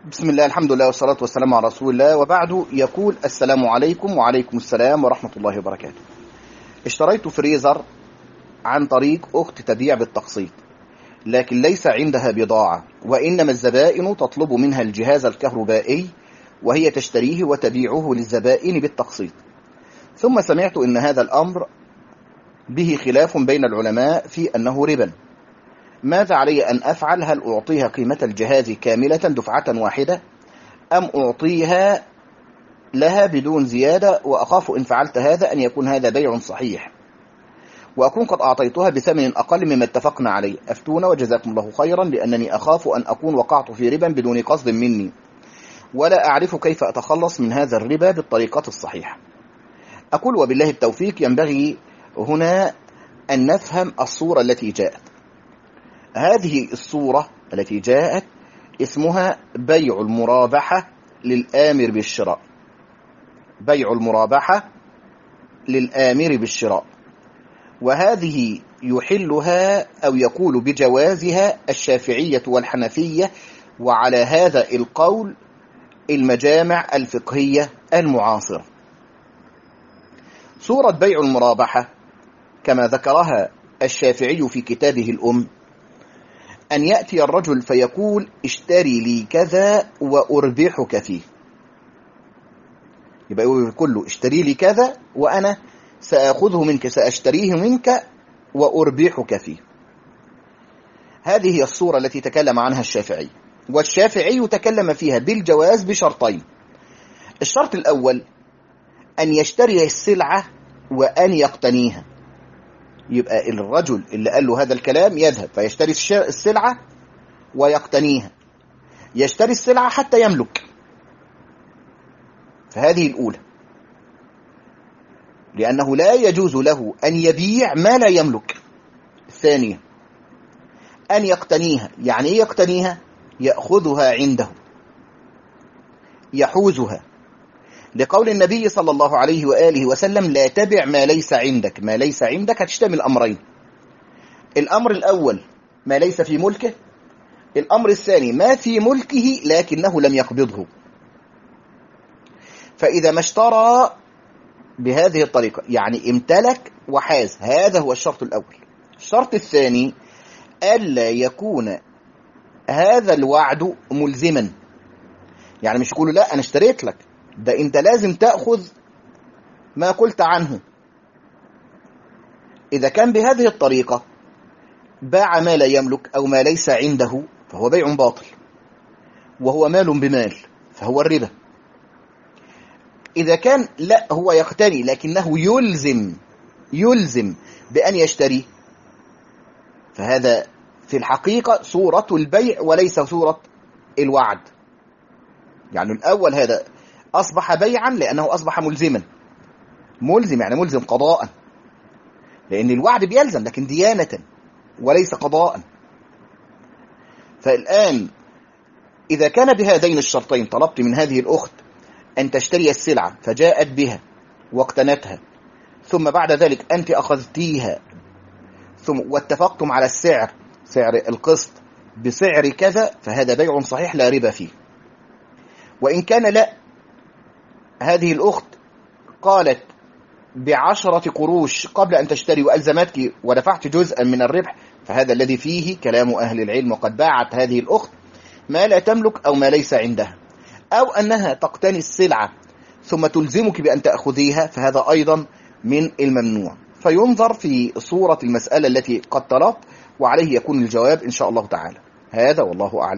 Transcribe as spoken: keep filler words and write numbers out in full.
بسم الله، الحمد لله والصلاة والسلام على رسول الله، وبعد. يقول: السلام عليكم. وعليكم السلام ورحمة الله وبركاته. اشتريت فريزر عن طريق أخت تبيع بالتقسيط، لكن ليس عندها بضاعة، وإنما الزبائن تطلب منها الجهاز الكهربائي وهي تشتريه وتبيعه للزبائن بالتقسيط. ثم سمعت إن هذا الأمر به خلاف بين العلماء في أنه ربا. ماذا علي أن أفعل؟ هل أعطيها قيمة الجهاز كاملة دفعة واحدة، أم أعطيها لها بدون زيادة؟ وأخاف إن فعلت هذا أن يكون هذا بيع صحيح، وأكون قد أعطيتها بثمن أقل مما اتفقنا عليه. أفتونا وجزاكم الله خيرا، لأنني أخاف أن أكون وقعت في ربا بدون قصد مني، ولا أعرف كيف أتخلص من هذا الربا بالطريقة الصحيحة. أقول: وبالله التوفيق. ينبغي هنا أن نفهم الصورة التي جاءت. هذه الصورة التي جاءت اسمها بيع المرابحة للآمر بالشراء. بيع المرابحة للآمر بالشراء، وهذه يحلها أو يقول بجوازها الشافعية والحنفية، وعلى هذا القول المجامع الفقهية المعاصرة. صورة بيع المرابحة كما ذكرها الشافعي في كتابه الأم: أن يأتي الرجل فيقول: اشتري لي كذا وأربحك فيه. يبقى يقول له: اشتري لي كذا وأنا سأخذه منك، سأشتريه منك وأربحك فيه. هذه هي الصورة التي تكلم عنها الشافعي، والشافعي تكلم فيها بالجواز بشرطين. الشرط الأول أن يشتري السلعة وأن يقتنيها. يبقى الرجل اللي قال له هذا الكلام يذهب فيشتري السلعة ويقتنيها. يشتري السلعة حتى يملك، فهذه الأولى، لأنه لا يجوز له أن يبيع ما لا يملك. الثانية أن يقتنيها. يعني إيه يقتنيها؟ يأخذها عنده، يحوزها، لقول النبي صلى الله عليه وآله وسلم: لا تبع ما ليس عندك. ما ليس عندك هتشتمل أمرين: الأمر الأول ما ليس في ملكه، الأمر الثاني ما في ملكه لكنه لم يقبضه. فإذا ما اشترى بهذه الطريقة يعني امتلك وحاز، هذا هو الشرط الأول. الشرط الثاني ألا يكون هذا الوعد ملزما. يعني مش يقول: لا أنا اشتريت لك، ده أنت لازم تأخذ ما قلت عنه. إذا كان بهذه الطريقة باع ما لا يملك أو ما ليس عنده فهو بيع باطل، وهو مال بمال، فهو الربا. إذا كان لا هو يقتني لكنه يلزم يلزم بأن يشتري، فهذا في الحقيقة صورة البيع وليس صورة الوعد. يعني الأول هذا أصبح بيعا لأنه أصبح ملزما. ملزم يعني ملزم قضاء، لأن الوعد بيلزم لكن ديانة وليس قضاء. فالآن إذا كان بهذين الشرطين، طلبت من هذه الأخت أن تشتري السلعة فجاءت بها واقتنتها، ثم بعد ذلك أنت أخذتيها ثم واتفقتم على السعر، سعر القسط بسعر كذا، فهذا بيع صحيح لا ربا فيه. وإن كان لا، هذه الأخت قالت بعشرة قروش قبل أن تشتري وألزمتك ودفعت جزءا من الربح، فهذا الذي فيه كلام أهل العلم، وقد باعت هذه الأخت ما لا تملك أو ما ليس عندها. أو أنها تقتني السلعة ثم تلزمك بأن تأخذيها، فهذا أيضا من الممنوع. فينظر في صورة المسألة التي قد طلبت، وعليه يكون الجواب إن شاء الله تعالى. هذا والله أعلم.